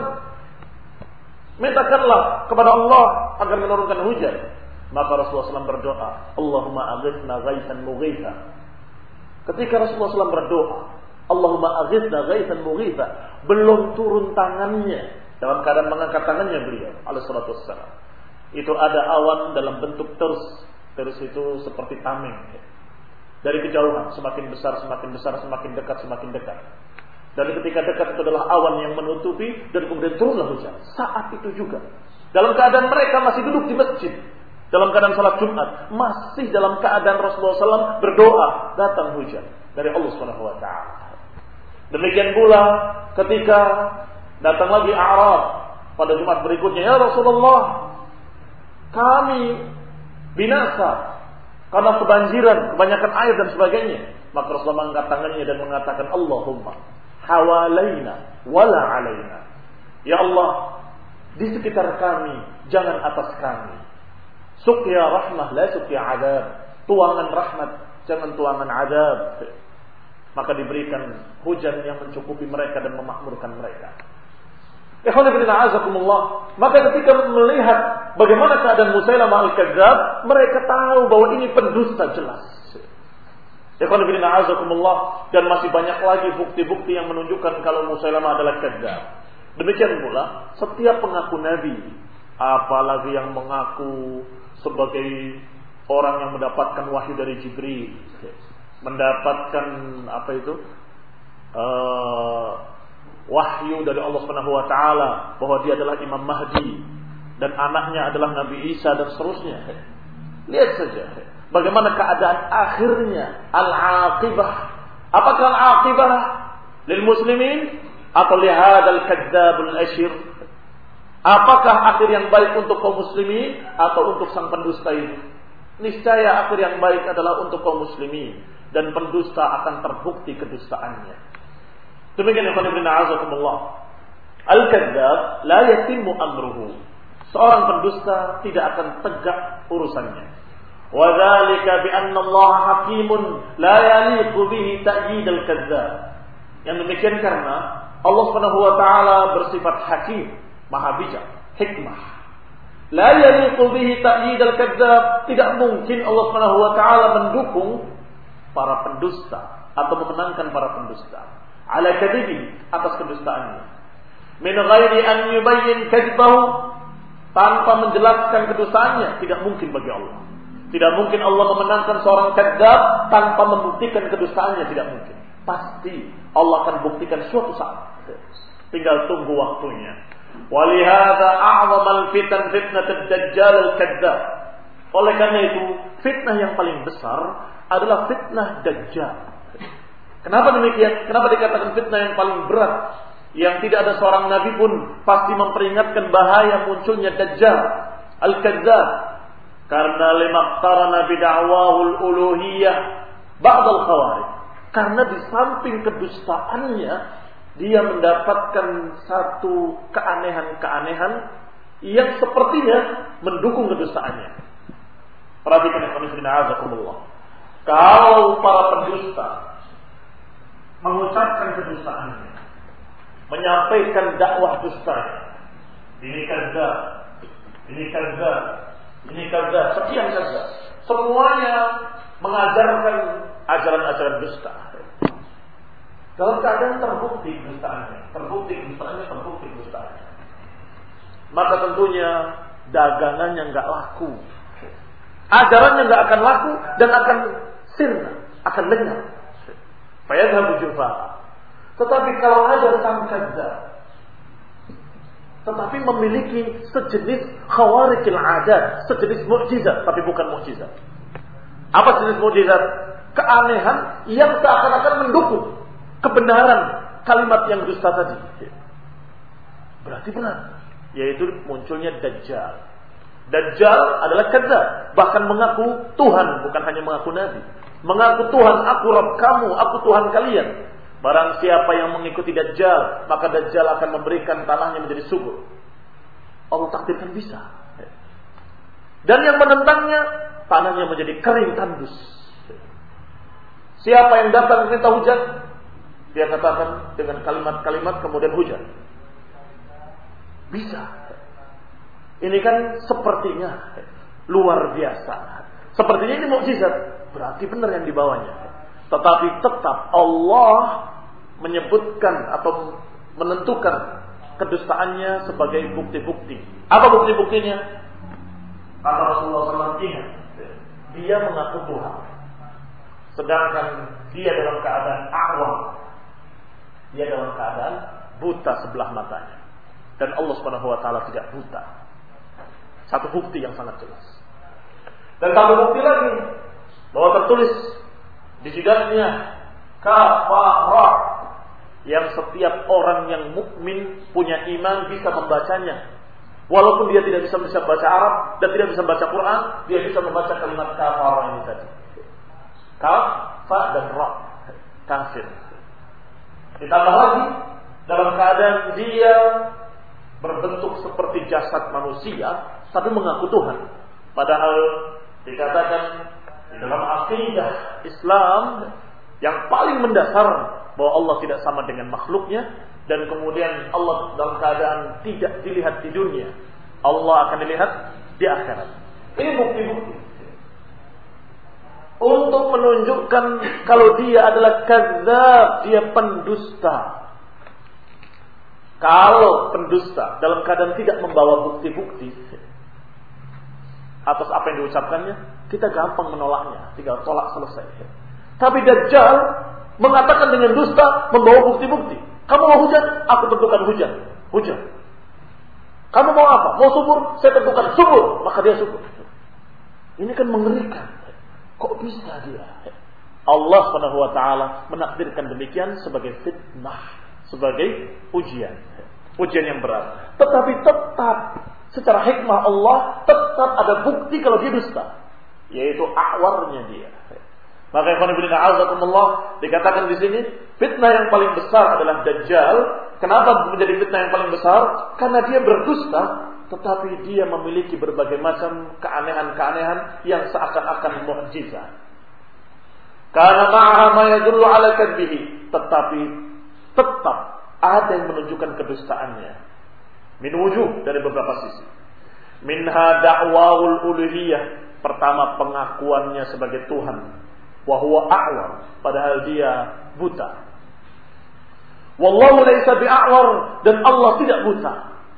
Mintakanlah kepada Allah agar menurunkan hujan. Maka Rasulullah SAW berdoa, Allahumma aghithna ghaithan mughitha. Ketika Rasulullah SAW berdoa, Allahumma aghithna ghaithan mughitha, belum turun tangannya, dalam keadaan mengangkat tangannya beliau, alaihi salatu wassalam, itu ada awan dalam bentuk terus. Terus itu seperti tameng. Dari kejauhan, semakin besar, semakin besar, semakin dekat, semakin dekat. Dan ketika dekat itu adalah awan yang menutupi, dan kemudian turunlah hujan. Saat itu juga, dalam keadaan mereka masih duduk di masjid, dalam keadaan salat Jumat, masih dalam keadaan Rasulullah SAW berdoa, datang hujan dari Allah SWT. Demikian pula ketika datang lagi A'rab pada Jumat berikutnya, ya Rasulullah, kami binasa karena kebanjiran, kebanyakan air dan sebagainya. Maka Rasulullah mengangkat tangannya dan mengatakan, Allahumma hawalaina wala alaina. Ya Allah, di sekitar kami, jangan atas kami. Suqya rahmah la suqya adab. Tuangan rahmat, jangan tuangan adab. Maka diberikan hujan yang mencukupi mereka dan memakmurkan mereka. Maka ketika melihat bagaimana keadaan Musailamah Al-Kadzdzab, mereka tahu bahwa ini pendusta jelas. Dan masih banyak lagi bukti-bukti yang menunjukkan kalau Musailamah adalah kadzdzab. Demikian pula setiap pengaku nabi, apalagi yang mengaku sebagai orang yang mendapatkan wahyu dari Jibril, mendapatkan wahyu dari Allah Subhanahu wa taala bahwa dia adalah Imam Mahdi dan anaknya adalah Nabi Isa dan seterusnya. Lihat saja bagaimana keadaan akhirnya, al-aqibah. Apakah al-aqibah lil muslimin atau li hadzal kadzdzabul asyir? Apakah akhir yang baik untuk kaum muslimin atau untuk sang pendusta itu? Niscaya akhir yang baik adalah untuk kaum muslimin dan pendusta akan terbukti kedustaannya. Demikian ikhwan fillah azakumullah. Al-kadzdzab la yatimmu amruhu. Seorang pendusta tidak akan tegak urusannya. Wa dzalika bi anna Allah hakimun la yaliqu bihi ta'yid al-kadzdzab. Yang demikian karena Allah Subhanahu wa taala bersifat hakim, maha bijak, hikmah. La yaliqu bihi ta'yid al-kadzdzab. Tidak mungkin Allah Subhanahu wa taala mendukung para pendusta atau memenangkan para pendusta ala kadzibi, atas kedustaannya. Min ghairi an yubayyin kadzbahu, tanpa menjelaskan kedustaannya, tidak mungkin bagi Allah. Tidak mungkin Allah memenangkan seorang kadzdzab tanpa membuktikan kedustaannya, tidak mungkin. Pasti Allah akan buktikan suatu saat. Tinggal tunggu waktunya. Walihada a'zamal fitan fitnatud dajjal al-kadzdzab. Oleh karena itu, fitnah yang paling besar adalah fitnah dajjal. Kenapa demikian? Kenapa dikatakan fitnah yang paling berat? Yang tidak ada seorang nabi pun pasti memperingatkan bahaya munculnya dajjal al-kadzdzab. Karena limaqtarana bid'awahul uluhiyah ba'dal khawarij. Karena di samping kedustaannya, dia mendapatkan satu keanehan-keanehan yang sepertinya mendukung kedustaannya. Perhatikan ya khonifin a'azakumullah. Kalau para pendusta mengucapkan kedustaannya, menyampaikan dakwah dustanya, ini kadzdzab, ini kadzdzab, ini kadzdzab, sekian kadzdzab, semuanya mengajarkan ajaran-ajaran dusta. Dalam keadaan terbukti dustaannya, maka tentunya dagangannya nggak laku, ajarannya nggak akan laku dan akan sirna, akan lenyap. Fayadhabu jufa'a. Tetapi kalau ada sang kadzdzab, tetapi memiliki sejenis khawarikil adat, sejenis mukjizat, tapi bukan mukjizat. Apa sejenis mukjizat? Keanehan yang seakan-akan mendukung kebenaran kalimat yang dusta tadi. Berarti benar. Yaitu munculnya Dajjal. Dajjal adalah kadzdzab, bahkan mengaku Tuhan, bukan hanya mengaku nabi. Mengaku Tuhan, aku Rabb kamu, aku Tuhan kalian. Barang siapa yang mengikuti Dajjal, maka Dajjal akan memberikan tanahnya menjadi subur. Allah takdirkan bisa. Dan yang menentangnya, tanahnya menjadi kering tandus. Siapa yang datang meminta hujan, dia katakan dengan kalimat-kalimat kemudian hujan. Bisa. Ini kan sepertinya luar biasa. Sepertinya ini mukjizat, berarti benar yang dibawanya. Tetapi tetap Allah menyebutkan atau menentukan kedustaannya sebagai bukti-bukti. Apa bukti-buktinya? Kata Rasulullah SAW, ingat, dia mengaku Tuhan, sedangkan dia dalam keadaan a'wam, dia dalam keadaan buta sebelah matanya, dan Allah Subhanahu Wa Taala tidak buta. Satu bukti yang sangat jelas. Dan satu bukti lagi bahwa tertulis di jidatnya kafarah, yang setiap orang yang mukmin punya iman bisa membacanya. Walaupun dia tidak bisa baca Arab dan tidak bisa baca Quran, dia bisa membaca kalimat kafarah ini tadi. Kaf, fa dan ra, kafir. Ditambah lagi dalam keadaan dia berbentuk seperti jasad manusia, tapi mengaku Tuhan. Padahal dikatakan di dalam akidah Islam yang paling mendasar bahwa Allah tidak sama dengan makhluknya, dan kemudian Allah dalam keadaan tidak dilihat di dunia, Allah akan dilihat di akhirat. Ini bukti-bukti untuk menunjukkan kalau dia adalah kadzdzab, dia pendusta. Kalau pendusta dalam keadaan tidak membawa bukti-bukti atas apa yang diucapkannya, kita gampang menolaknya, tinggal tolak selesai. Tapi Dajjal mengatakan dengan dusta, membawa bukti-bukti. Kamu mau hujan? Aku tentukan hujan. Hujan. Kamu mau apa? Mau subur? Saya tentukan subur. Maka dia subur. Ini kan mengerikan. Kok bisa dia? Allah Subhanahu Wa Taala menakdirkan demikian sebagai fitnah, sebagai ujian. Ujian yang berat. Tetapi tetap secara hikmah Allah tetap ada bukti kalau dia dusta, yaitu awarnya dia. Maka ikhwan fillah a'azakumullah, dikatakan di sini fitnah yang paling besar adalah Dajjal. Kenapa menjadi fitnah yang paling besar? Karena dia berdusta, tetapi dia memiliki berbagai macam keanehan-keanehan yang seakan-akan mukjizat. Karena ma'aha ma yadullu ala kadbihi, tetapi tetap ada yang menunjukkan kedustaannya. Min wujuh, dari beberapa sisi. Minha da'waul uluhiyah. Pertama, pengakuannya sebagai Tuhan. Wa huwa a'war, padahal dia buta. Wallahu laisa bi'a'war, dan Allah tidak buta.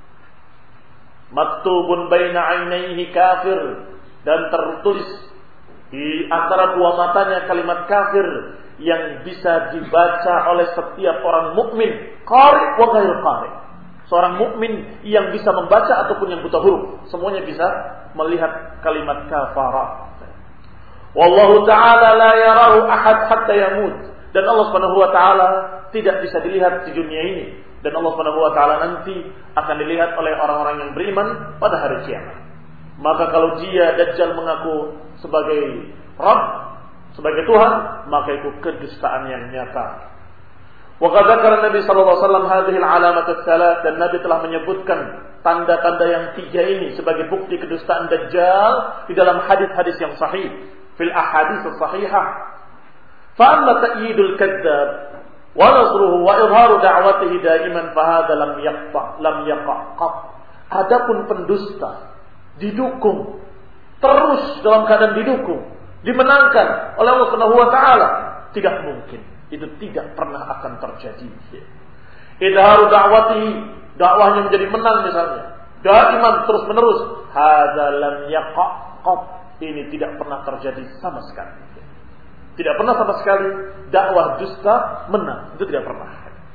Maktubun baina 'ainaihi kafir, dan tertulis di antara dua matanya kalimat kafir yang bisa dibaca oleh setiap orang mukmin, qari wa ghairu qari. Seorang mukmin yang bisa membaca ataupun yang buta huruf, semuanya bisa melihat kalimat kafara. Wallahu ta'ala la yarahu ahad hatta yamut. Dan Allah Subhanahu wa taala tidak bisa dilihat di dunia ini, dan Allah Subhanahu wa taala nanti akan dilihat oleh orang-orang yang beriman pada hari kiamat. Maka kalau dia Dajjal mengaku sebagai Rabb, sebagai Tuhan, maka itu kedustaan yang nyata. Wa qad dzakara Nabi sallallahu alaihi wasallam hadhihi al-alamat ats-tsalat, dan Nabi telah menyebutkan tanda-tanda yang tiga ini sebagai bukti kedustaan Dajjal di dalam hadis-hadis yang sahih, fil ahadits as-sahihah. Fa amma ta'yidul kadzdzab wa nasruhu wa izharu da'watihi daiman fa hadza lam yaqa. Adapun pendusta didukung terus, dalam keadaan didukung, dimenangkan oleh Allah Subhanahu wa taala, tidak mungkin. Itu tidak pernah akan terjadi. Idharu da'wati, dakwahnya menjadi menang misalnya, daiman terus menerus, hadza lam yaqa. Ini tidak pernah terjadi sama sekali. Tidak pernah sama sekali dakwah dusta menang. Itu tidak pernah.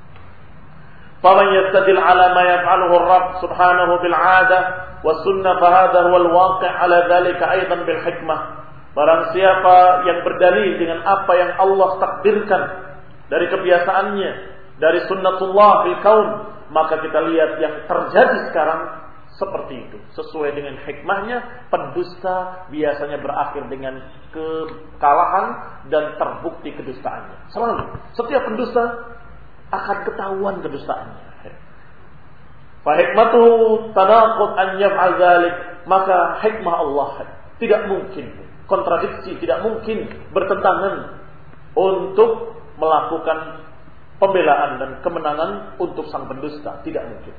Faman yastadil ala ma yaf'aluhu ar-Rabb subhanahu bil 'adah wa sunnah fa hadha huwa al-waqi' ala dhalika aidan bil hikmah. Barang siapa yang berdalil dengan apa yang Allah takdirkan dari kebiasaannya, dari sunnatullah fil kaun, maka kita lihat yang terjadi sekarang seperti itu. Sesuai dengan hikmahnya, pendusta biasanya berakhir dengan kekalahan dan terbukti kedustaannya. Selalu, setiap pendusta akan ketahuan kedustaannya. Fa hikmatuhu tanaqud an yaf'al dzalik, maka hikmah Allah tidak mungkin kontradiksi, tidak mungkin bertentangan untuk melakukan pembelaan dan kemenangan untuk sang pendusta, tidak mungkin.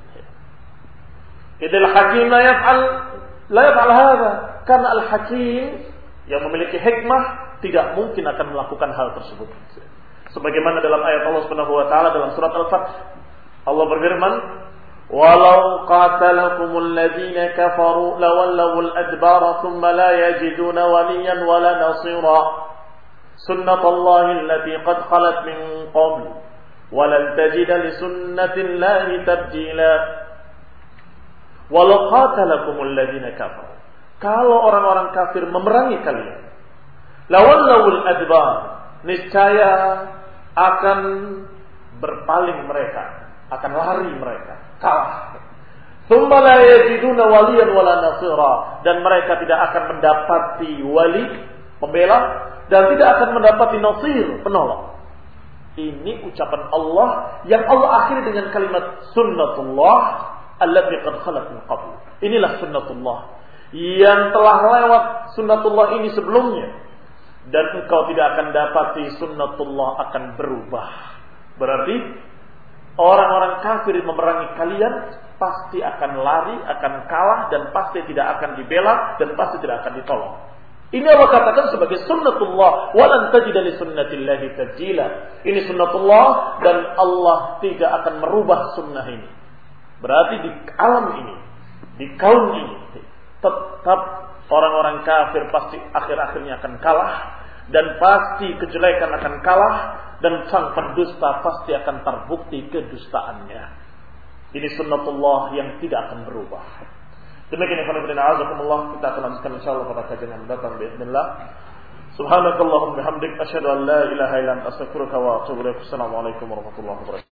Idil hakim la yaf'al hadza, karena al-hakim yang memiliki hikmah tidak mungkin akan melakukan hal tersebut. Sebagaimana dalam ayat Allah Subhanahu wa taala dalam surat Al-Fath, Allah berfirman, "Walau qatalakumul ladzina kafaru lawallawul adbara thumma la yajiduna waliyan wala nasira. Sunnatullahi allati qad khalat min qabl, wa lan tajida li sunnatillahi tabdila." Walau qatalakumul ladzina kafaru, kalau orang-orang kafir memerangi kalian, lawallawul adbar, niscaya akan berpaling mereka, akan lari mereka, kalah. Tsumma la yajiduna waliyan wala nasira, dan mereka tidak akan mendapati wali, pembela, dan tidak akan mendapati nasir, penolong. Ini ucapan Allah yang Allah akhiri dengan kalimat sunnatullah allati qad khalat min qabl. Inilah sunnatullah yang telah lewat sunnatullah ini sebelumnya, dan engkau tidak akan dapati sunnatullah akan berubah. Berarti orang-orang kafir memerangi kalian pasti akan lari, akan kalah, dan pasti tidak akan dibela, dan pasti tidak akan ditolong. Ini Allah katakan sebagai sunnatullah, walan tajida li sunnatillahi tabdila. Ini sunnatullah, dan Allah tidak akan merubah sunnah ini. Berarti di alam ini, di kaum ini, tetap orang-orang kafir pasti akhir-akhirnya akan kalah, dan pasti kejelekan akan kalah, dan sang pendusta pasti akan terbukti kedustaannya. Ini sunnatullah yang tidak akan berubah. Demikian ikhwan azakumullah, kita akan lanjutkan insyaallah pada kajian yang datang باذنillah. Subhanakallahumma bihamdik asyhadu an la ilaha illa anta astaghfiruka wa atubu ilaik. Assalamualaikum warahmatullahi wabarakatuh.